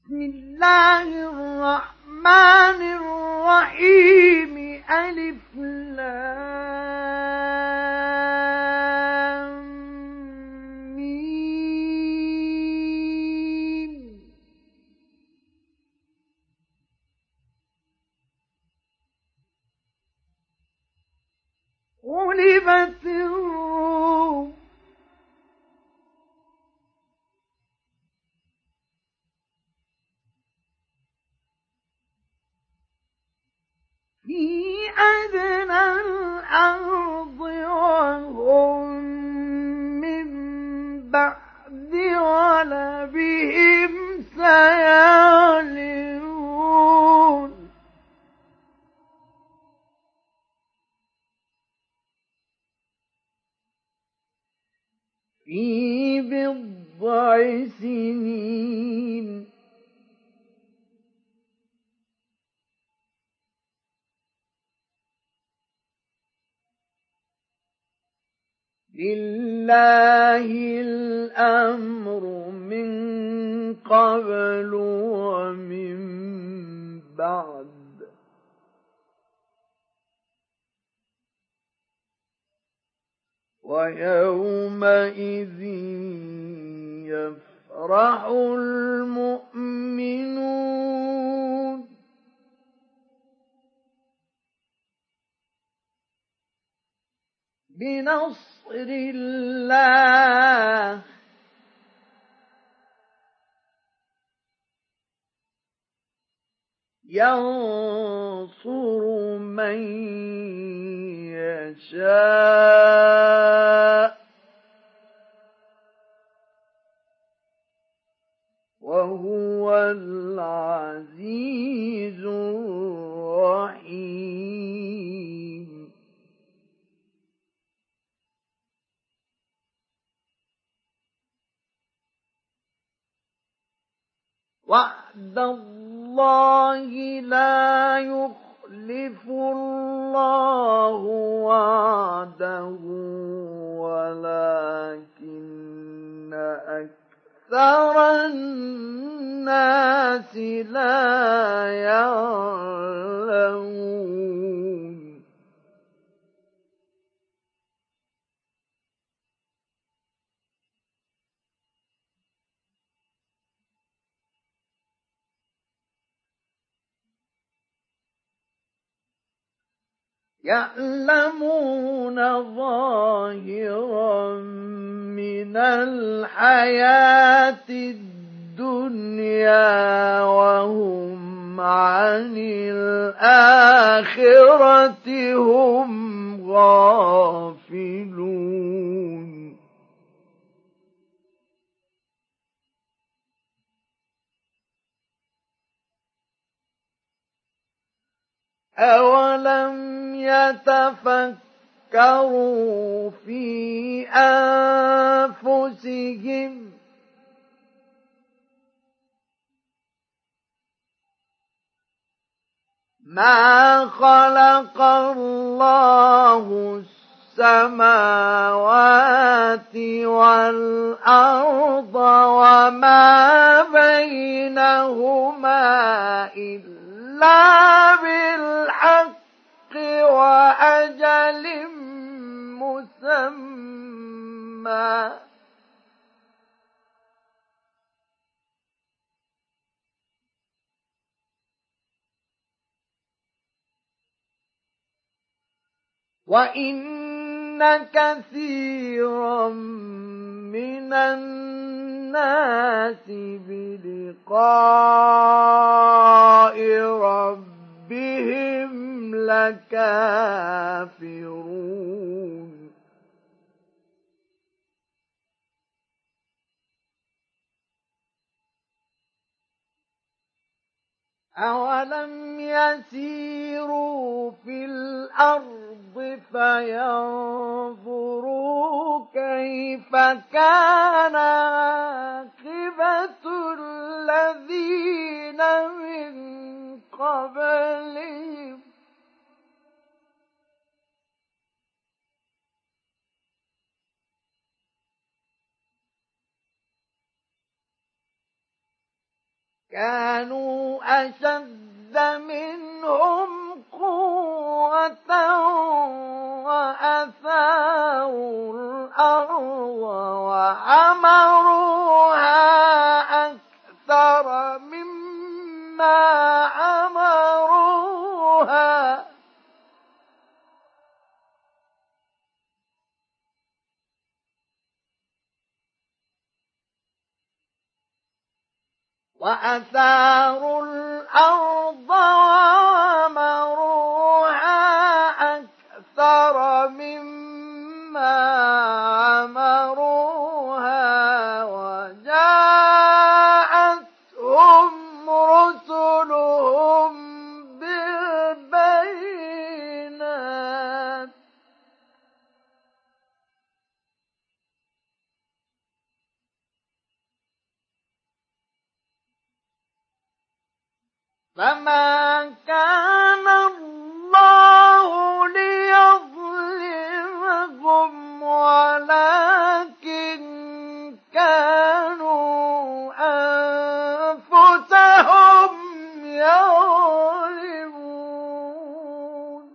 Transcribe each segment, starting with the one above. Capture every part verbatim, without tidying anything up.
بسم الله الرحمن الرحيم. ألف لام ميم. غلبت الروم في أدنى الأرض وهم من بعد غلبهم سيغلبون. في بضع سنين لله الأمر من قبل ومن بعد، ويومئذ يفرح المؤمنون بنصر الله ينصر من يشاء وهو العزيز الرحيم. وعد الله لا يخلف الله وعده ولكن أكثر الناس لا يعلمون. يعلمون ظاهرا من الحياة الدنيا وهم عن الآخرة هم غافلون. أولم يتفكروا في أنفسهم ما خلق الله السماوات والأرض وما بينهما إلا بالحق وأجل مسمى وإن كثيرا من الناس بلقاء ربهم لكافرون. أولم يسيروا في الأرض فينظروا كيف كان عاقبة الذين من قبلهم كانوا أشد منهم قوة وأثاروا الأرض وعمروها أكثر مما عمروها وأثاروا الأرض وعمروها أكثر مما عمروها وجاءتهم رسلهم بالبينات فما كان الله ليظلمهم ولكن كانوا أنفسهم يظلمون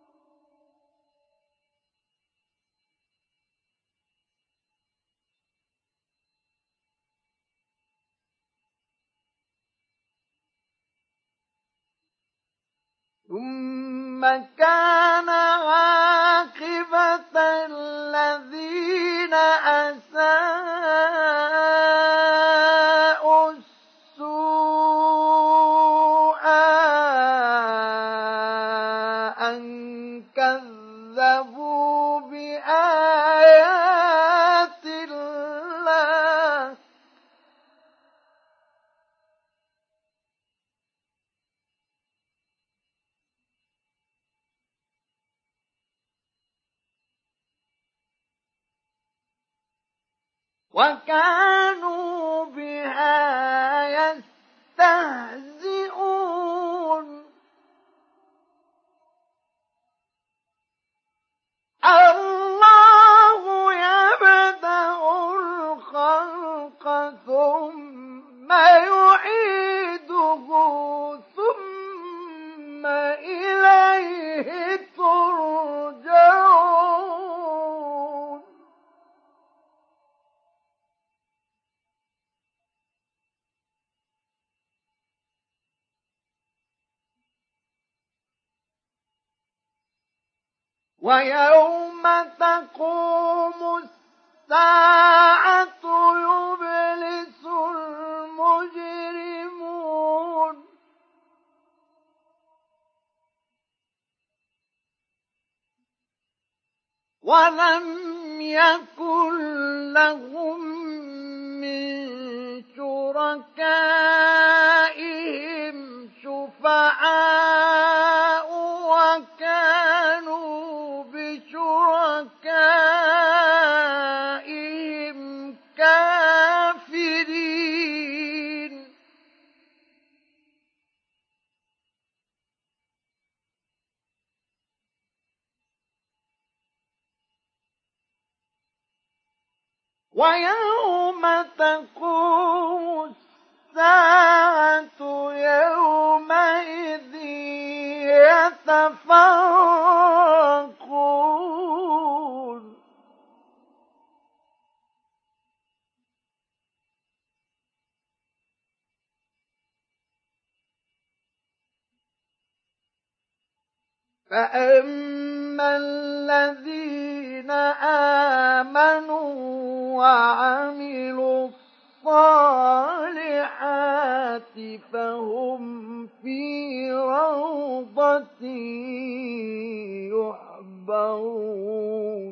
ثم كان عاقبة الذين أساءوا السوء أن كذبوا بآيات الله وكانوا بها يستهزئون الله يبدأ الخلق ثم يعيده ثم إليه ترجعون ويوم تقوم الساعة يبلس المجرمون ولم يكن لهم من شركائهم شفعاء وكانوا بشركائهم كافرين ويوم تقوم الساعة يومئذ يتفرقون فأما الذين آمنوا وعملوا الصالحات فهم في روضة يحبرون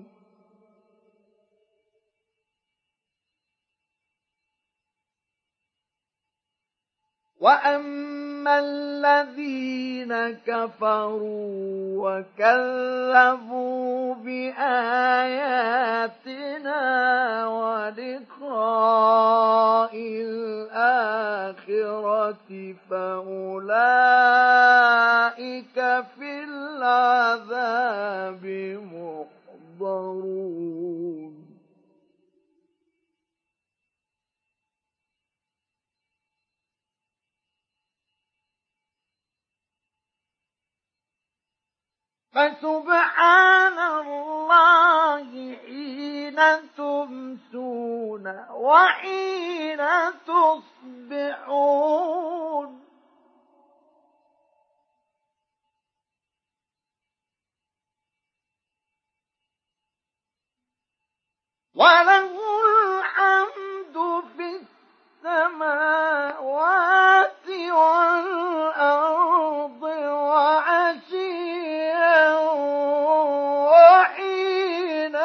وأما الذين كفروا وكذبوا بآياتنا ولقاء الآخرة فأولئك في العذاب محضرون فسبحان الله حين تمسون وحين تصبحون. وله الحمد في السماوات والأرض وعشيا وحين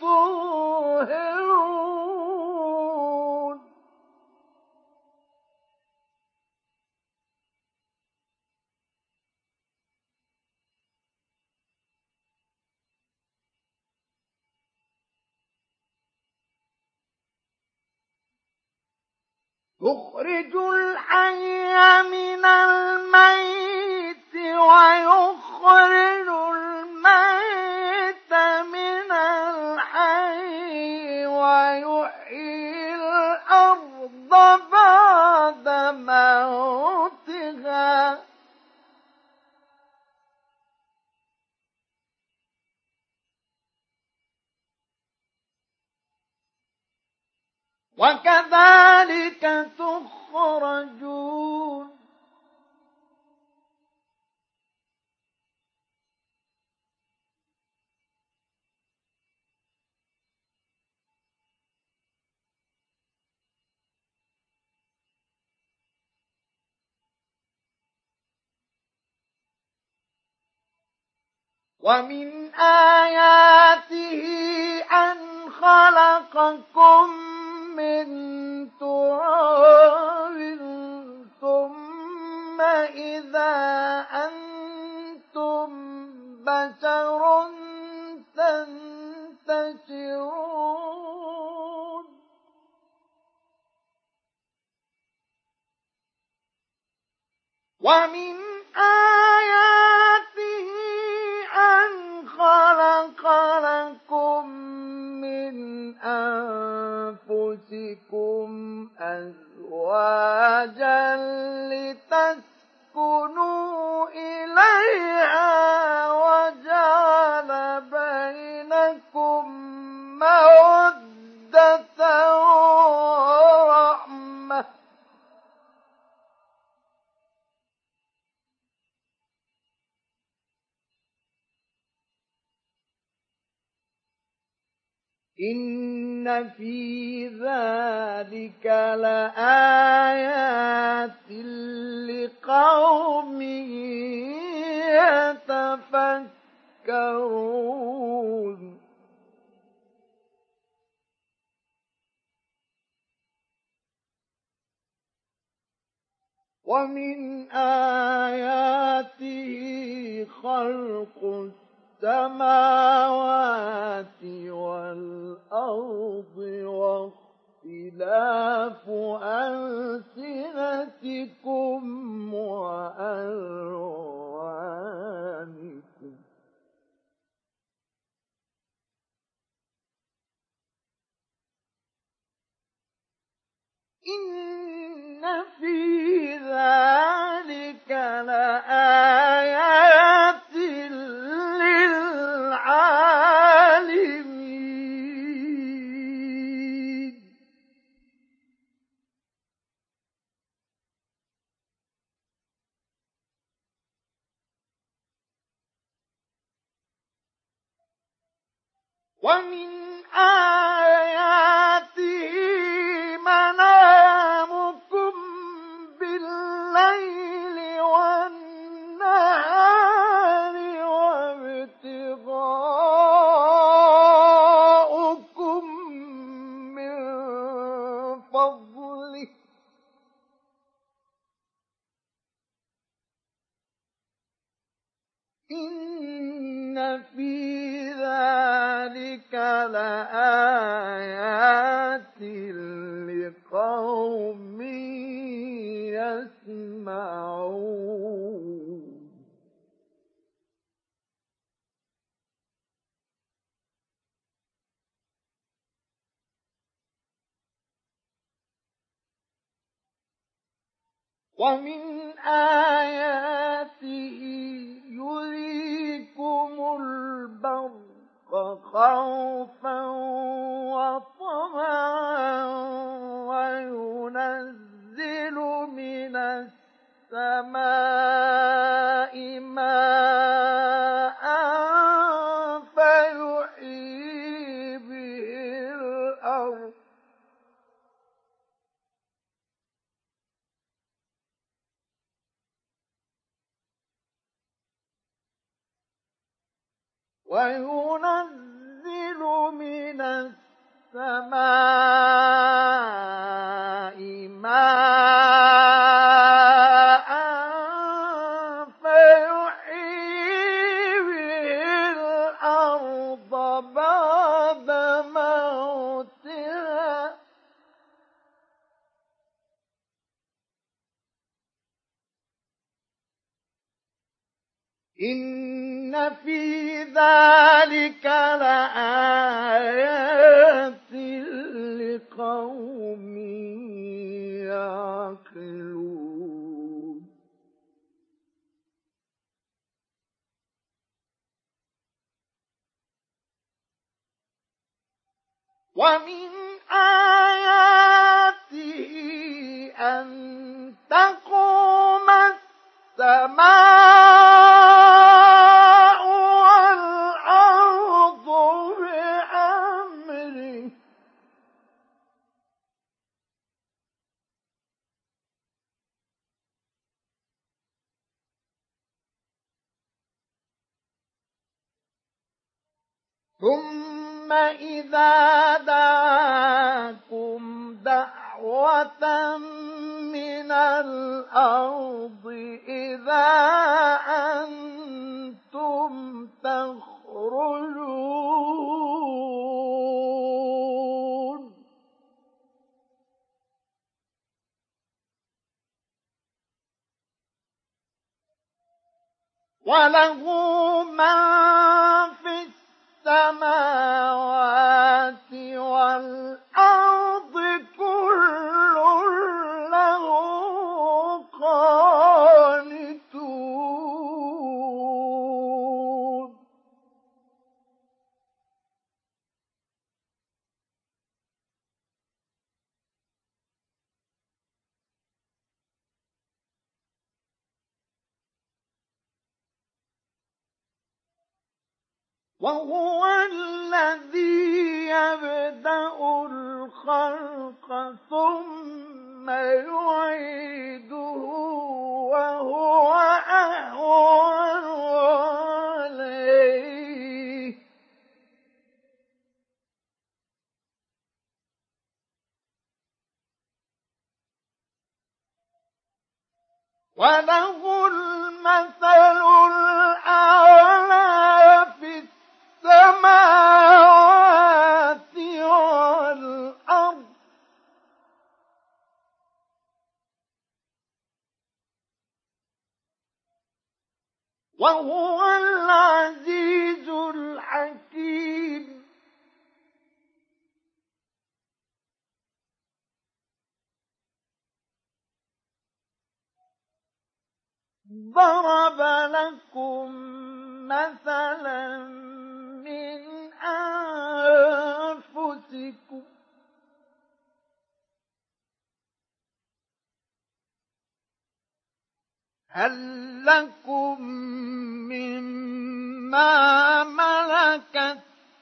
تظهرون. يخرج الحي من الميت ويخرج الميت من الحي ويحيي الأرض بعد موتها. وكذلك تخرجون. ومن آياته أن خلقكم من تراب ثم إذا أنتم بشر تنتشرون. ومن آياته أن خلق لكم من أنفسكم أزواجا لتسكنوا إليها وجعل بينكم مودة ورحمة. إن في ذلك لآيات لقوم يتفكرون. ومن آياته خلق السماوات والأرض واختلاف ألسنتكم وألوانكم. إن في ذلك لآيات للعالمين. ومن آياته منامكم بالليل والنهار وابتغاؤكم من فضله. إن في ذلك لآيات لقوم يسمعون. ومن آياته يريكم خوفا وطمعا وينزل من السماء ماء فيحيي به الأرض وينزل من السماء ماء فيحيي به الأرض بعد موتها إن في ذلك لآيات لقوم يعقلون ومن آياته أن تقوم السماء والأرض بأمره ثم إذا دعاكم دعوة من الأرض إذا أنتم تخرجون وله من في السماوات والأرض كل له قانتون وهو الذي يبدأ الخلق ثم يعيده وهو أهون عليه وله المثل الأعلى في السماوات والأرض وهو العزيز الحكيم ضرب لكم مثلا من أنفسكم هل لكم مما ملكت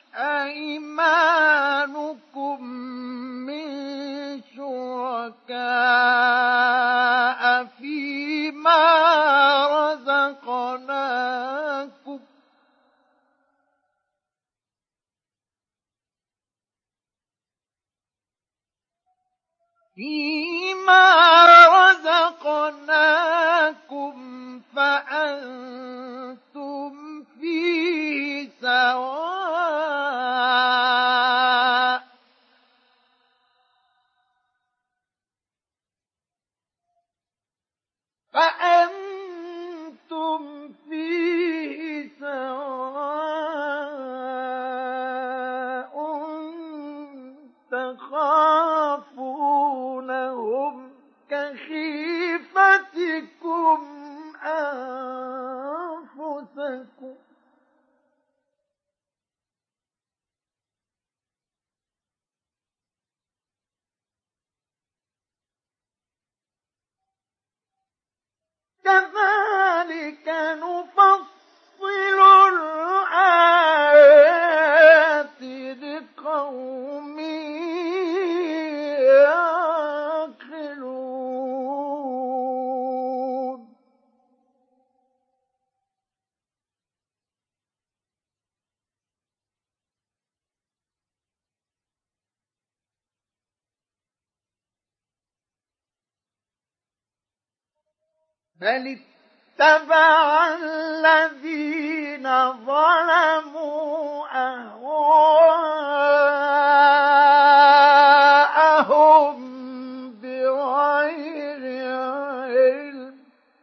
أيمانكم من شركاء فيما رزقناكم فيما رزقناكم فأنتم فيه سواء فأنتم فيه سواء تخافونهم كخيفتكم أنفسكم كذلك نفصل الآيات لقوم يعقلون بل اتبع الذين ظلموا أهواءهم بغير علم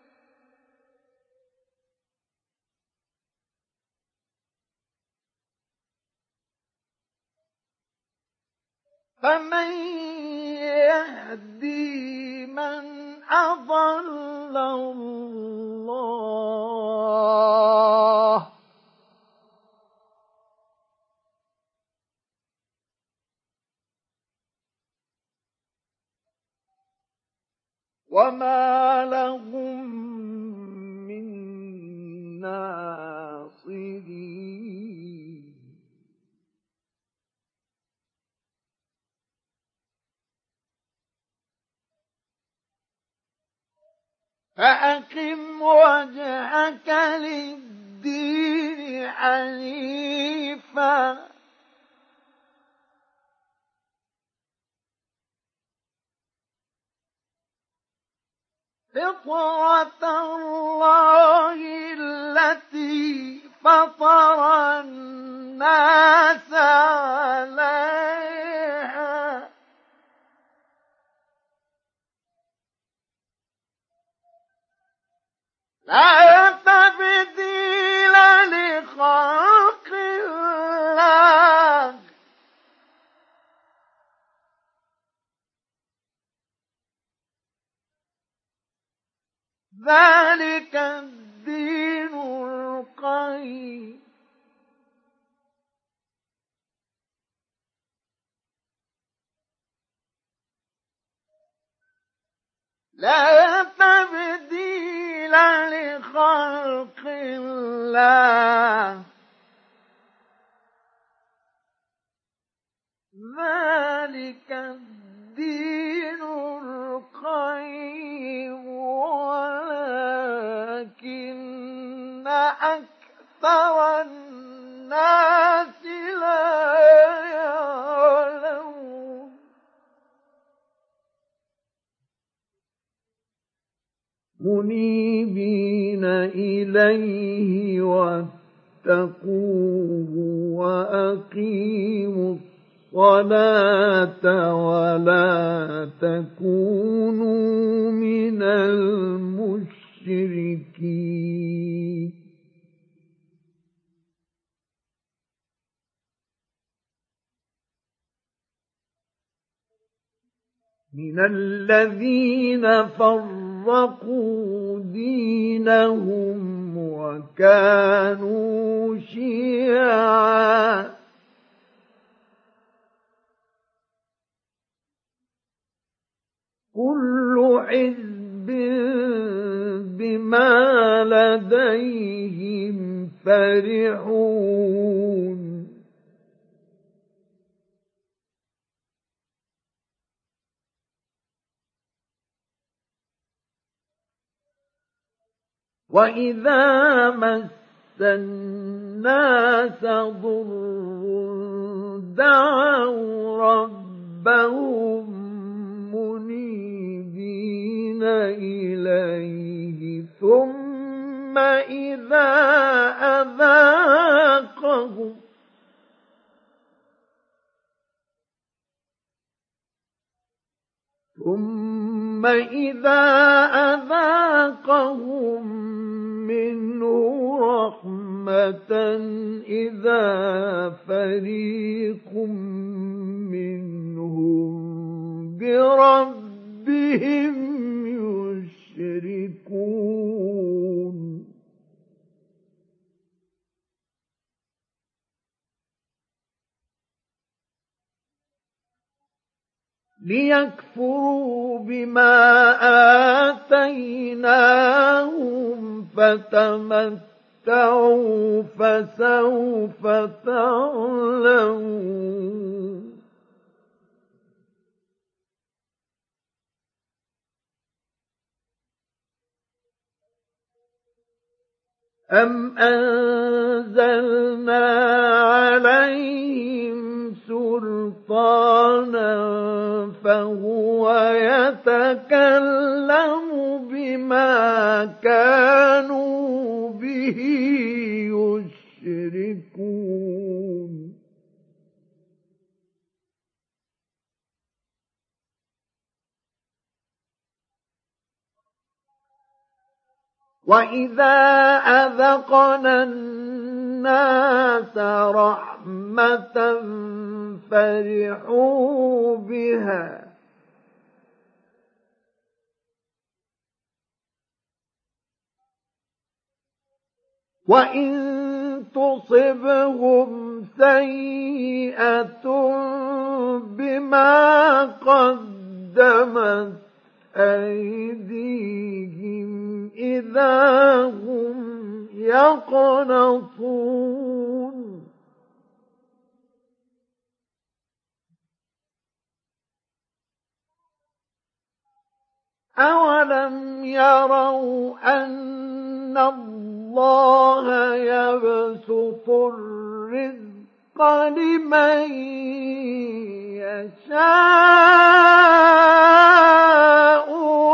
فمن يهدي من أضل الله وما لهم من ناصرين فأقم وجهك للدين حنيفا فطرة الله التي فطر الناس عليها لا تبديل لخلق الله ذلك الدين القيم لا تبديل لخلق الله ذلك الدين القيم ولكن أكثر الناس لا يعلمون منيبين إليه واتقوه وأقيموا الصلاة ولا تكونوا من المشركين من الذين فرقوا دينهم وكانوا شيعا كل حزب بما لديهم فرحون وإذا مس الناس ضر دعوا ربهم منيبين إليه ثم إذا أذاقهم ثم إذا أذاقهم منه رحمة إذا فريق منهم بربهم يشركون ليكفروا بما آتيناهم فتمتعوا فسوف تعلمون أم أنزلنا عليهم سلطانا فهو يتكلم بما كانوا به يشركون وَإِذَا أَذَقْنَا النَّاسَ رَحْمَةً فَرِحُوا بِهَا وَإِن تُصِبْهُمْ سَيِّئَةٌ بِمَا قَدَّمَتْ أَيْدِيهِمْ إِذَا هُمْ يَقْنَطُونَ أَوَلَمْ يَرَوْا أَنَّ اللَّهَ يَبْسُطُ الرِّزْقَ لِمَن يَشَاءُ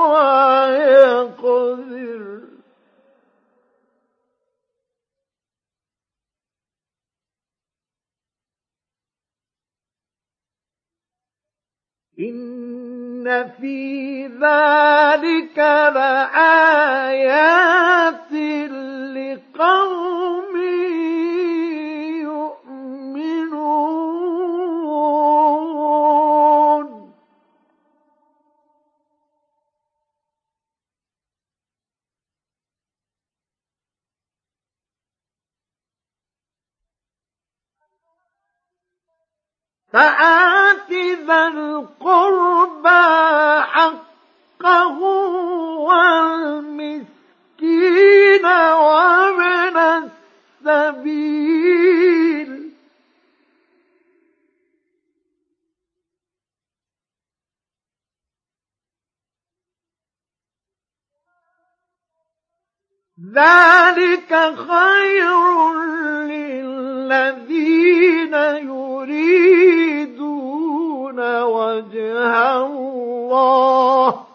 وَيَقْدِرُ إِنَّ في ذَلِكَ لَآيَاتٍ لِقَوْمٍ يُؤْمِنُونَ فآت ذا القربى حقه والمسكين وابن السبيل ذلك خير للذين يريدون وجه الله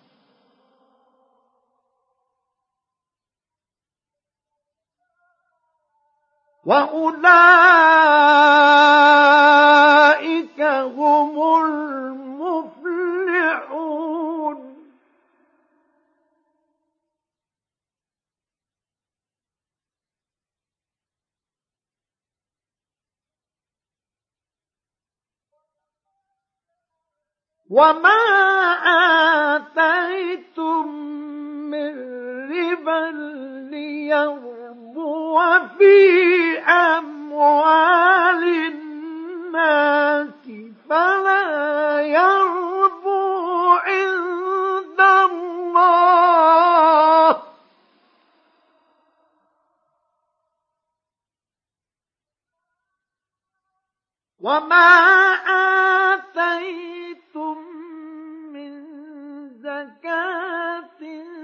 وأولئك هم المفلحون وما آتيتم من ربا ليربو في أموال الناس فلا يربو عند الله وما آتيتم من زكاة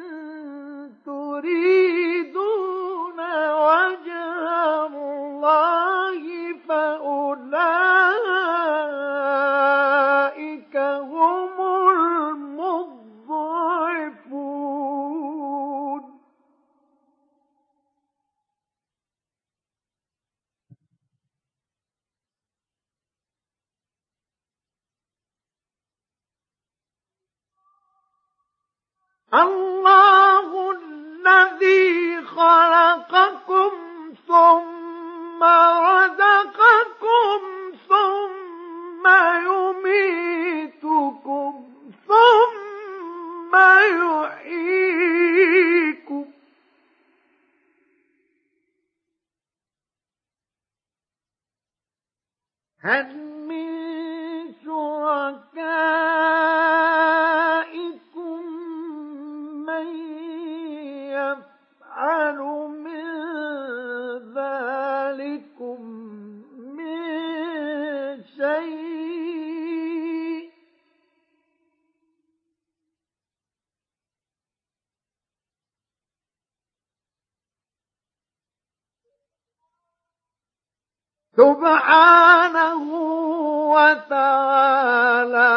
تريدون وجه الله فأولئك هم المضعفون الله الذي خلقكم ثم رزقكم ثم يميتكم ثم يحييكم هل من شركائكم من يفعل يفعل من ذلكم من شيء سبحانه وتعالى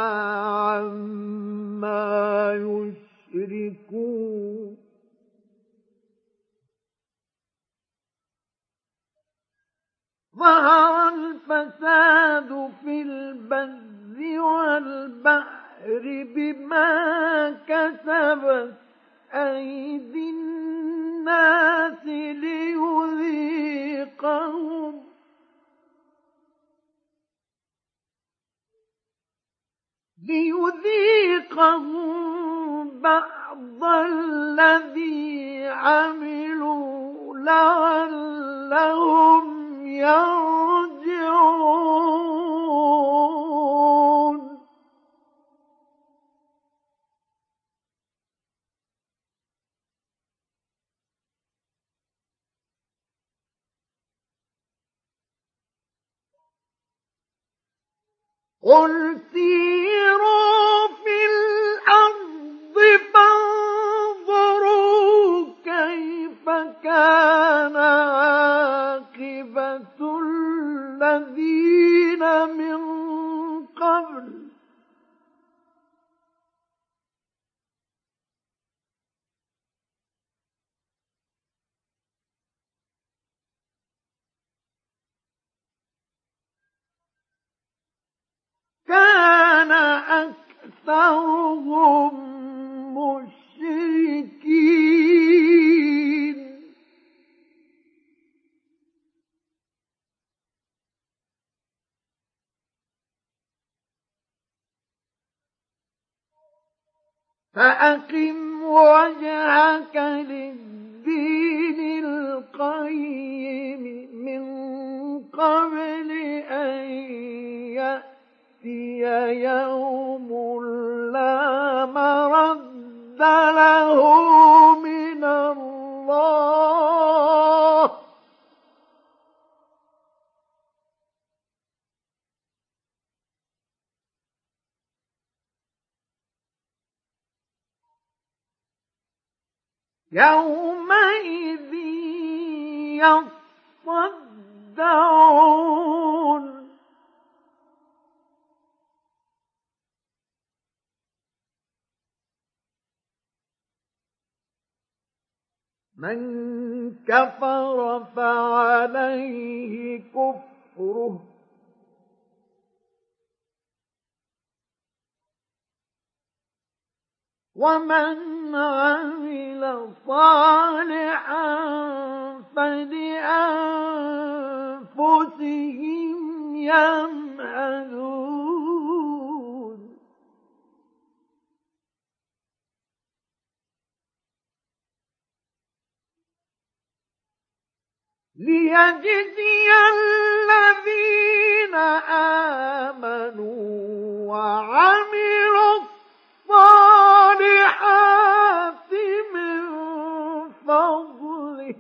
عما يشركون. ظهر الفساد في البر والبحر بما كسبت أيدي الناس ليذيقهم ليذيقهم بعض الذي عملوا لعلهم يرجعون. قل سيروا في الأرض فانظروا كيف كان عاقبة الذين من قبل كان أكثرهم مشركين فأقم وجهك للدين القيم من قبل أن يأتي يوم لا مرد له من الله يومئذ يصدعون من كفر فعليه كفره ومن عمل صالحا فلأنفسهم يمهدون ليجزي الذين آمنوا وعملوا الصالحات من فضله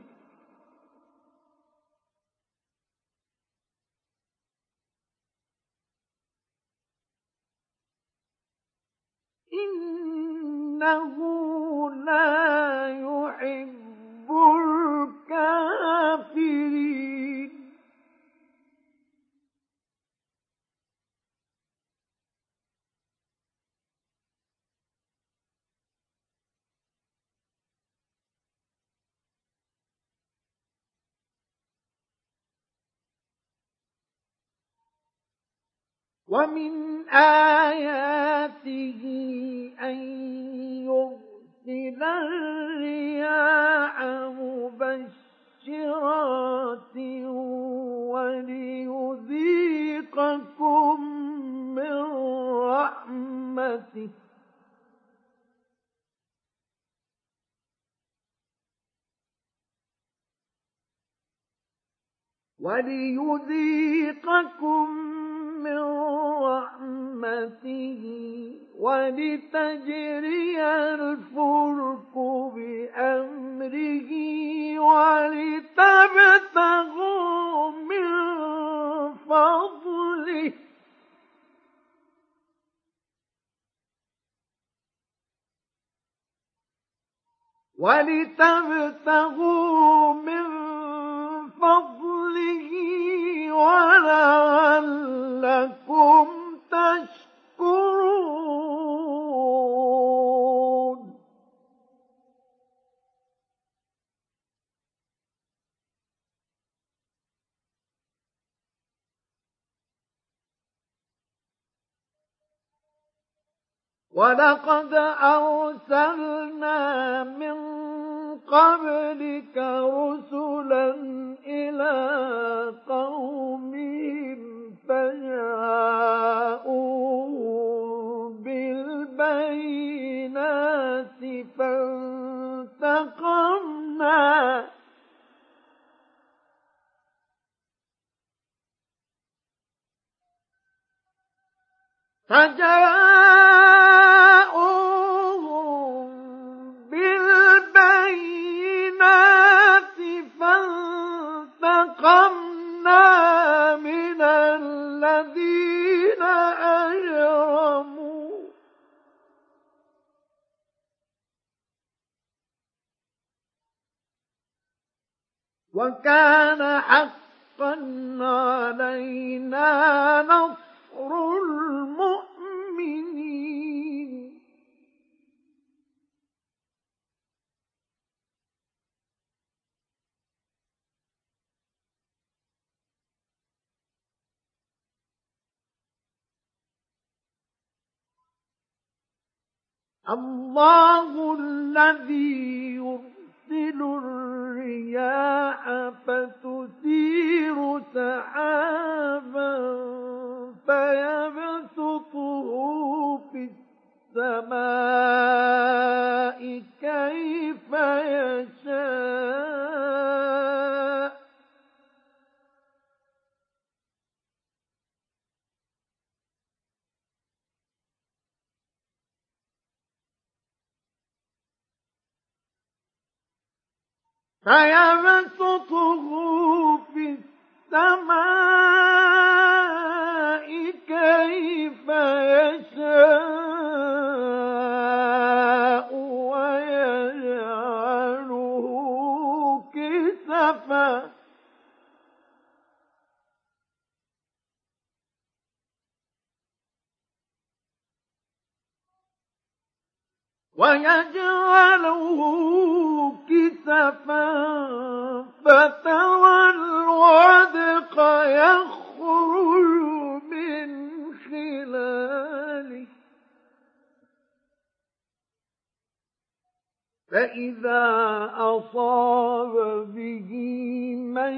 إنه لا يحب الكافرين ومن آياته أن يرسل الرياح مبشرات وليذيقكم من رحمته وليذيقكم من رحمته ولتجري الفلك بأمره ولتبتغوا من فضله ولعلكم تشكرون. ولقد أرسلنا من قبلك رسلا إلى قومهم فجاءوهم بالبينات فانتقمنا فجاءوهم بالبينات فانتقمنا من الذين أجرموا وكان حقا علينا نصر المؤمنين. الله الذي يرسل الرياح فتثير سحابا فيبسطه في السماء كيف يشاء فيبسطه في السماء كيف يشاء ويجعله كسفا ويجعله كسفا فترى الودق يخرج من خلاله فإذا أصاب به من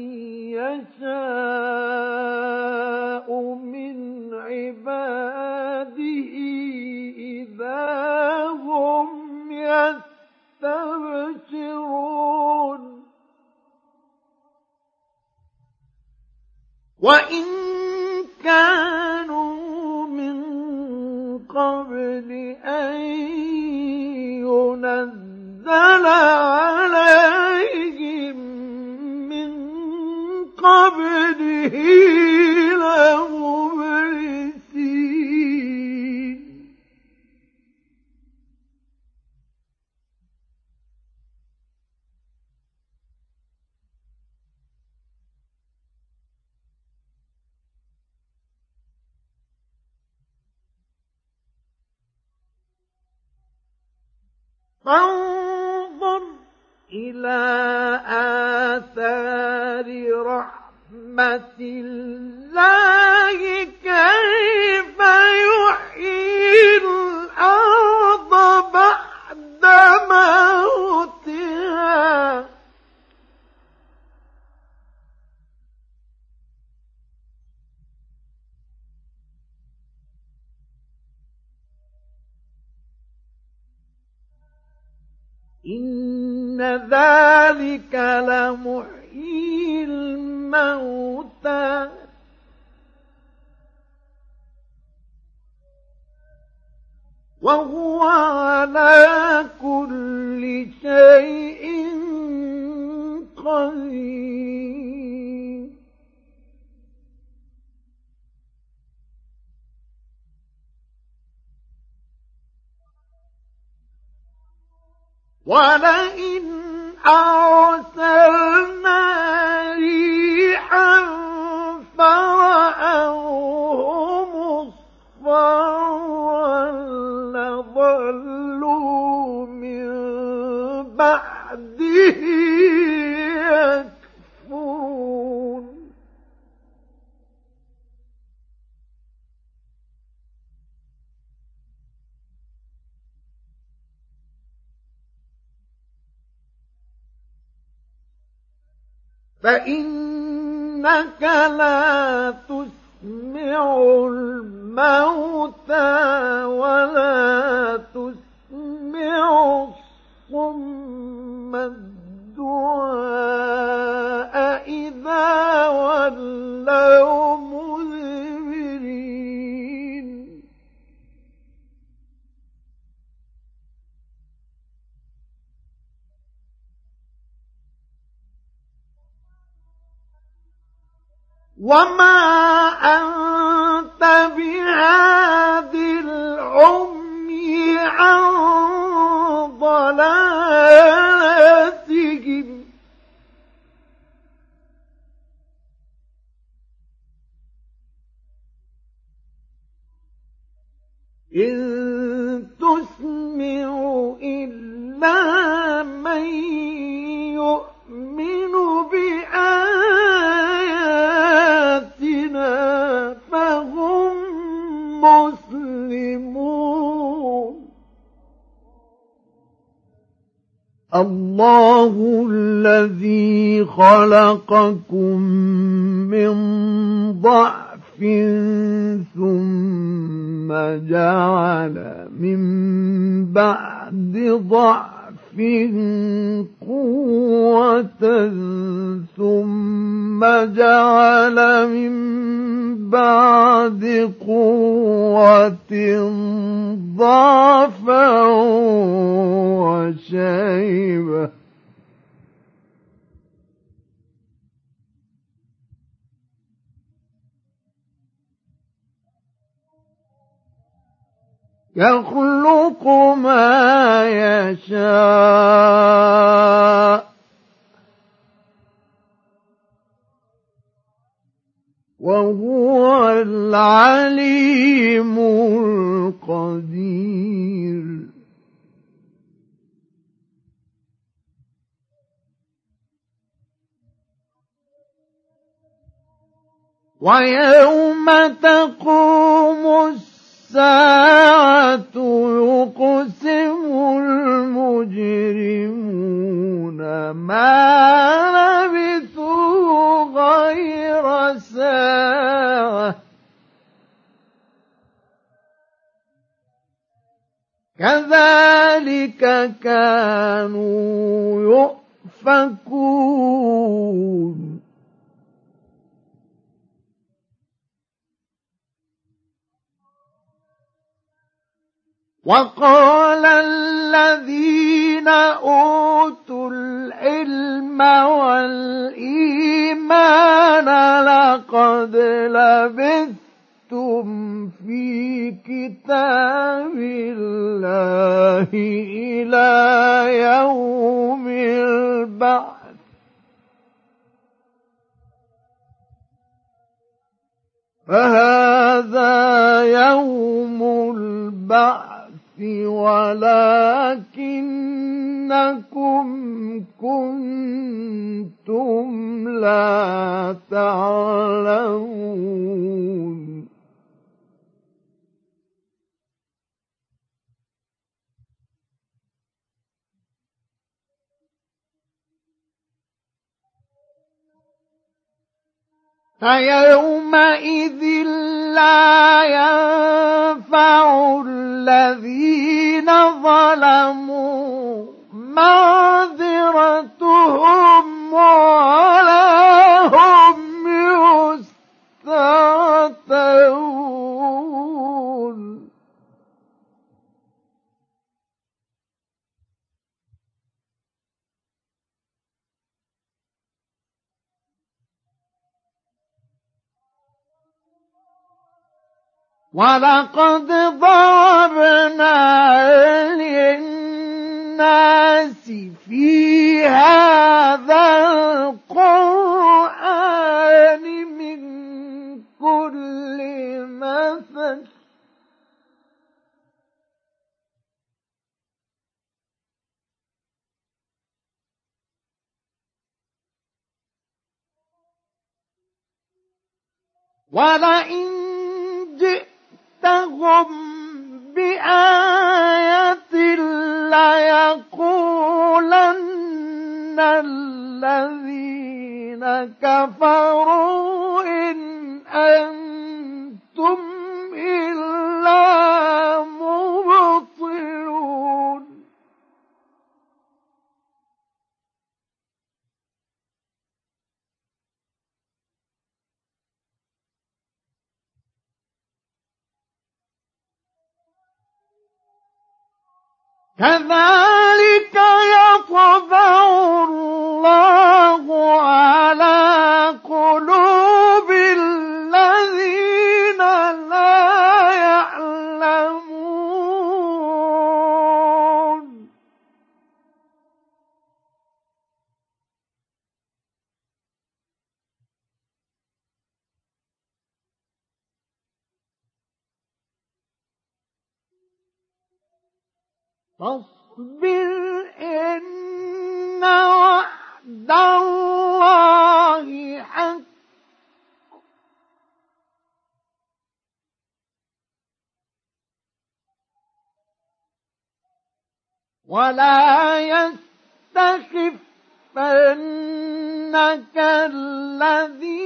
يشاء من عباده إذا هم يستبشرون. وإن كانوا من قبل أن ينزل عليهم من قبله لمبلسين. فانظر إلى آثار رحمة الله كيف يحيي الأرض بعد موتها إن ذلك لمحيي الموتى وهو على كل شيء قدير. ولئن أرسلنا ريحا فرأوه مصفرا لظلوا من بعده يكفرون فإنك لا تسمع الموتى ولا تسمع الصم الدعاء إذا ولوا مدبرين وما أنت بهاد العمي عن ضلالتهم إن تسمع إلا من يؤمن بآياتنا فهم مسلمون الله الذي خلقكم من ضعف ثم جعل من بعد ضعف قوة ثم جعل من بعد قوة ضعفا وشيبة يخلق ما يشاء وهو العليم القدير ويوم تقوم الساعة يقسم المجرمون ما لبثوا غير ساعة كذلك كانوا يؤفكون وقال الذين أوتوا العلم والإيمان لقد لبثتم في كتاب الله إلى يوم البعث فهذا يوم البعث ولكنكم كنتم لا تعلمون فيومئذ لا ينفع الذين ظلموا معذرتهم ولا هم يستعتبون ولقد ضربنا للناس الناس في هذا القرآن من كل مثل ولئن جئتهم بآية ليقولن الذين كفروا إن أنتم إلا مبطلون كذلك يطبع الله على قلوب الذين لا يعلمون فاصبر إن وعد الله حق ولا يستخفنك الذين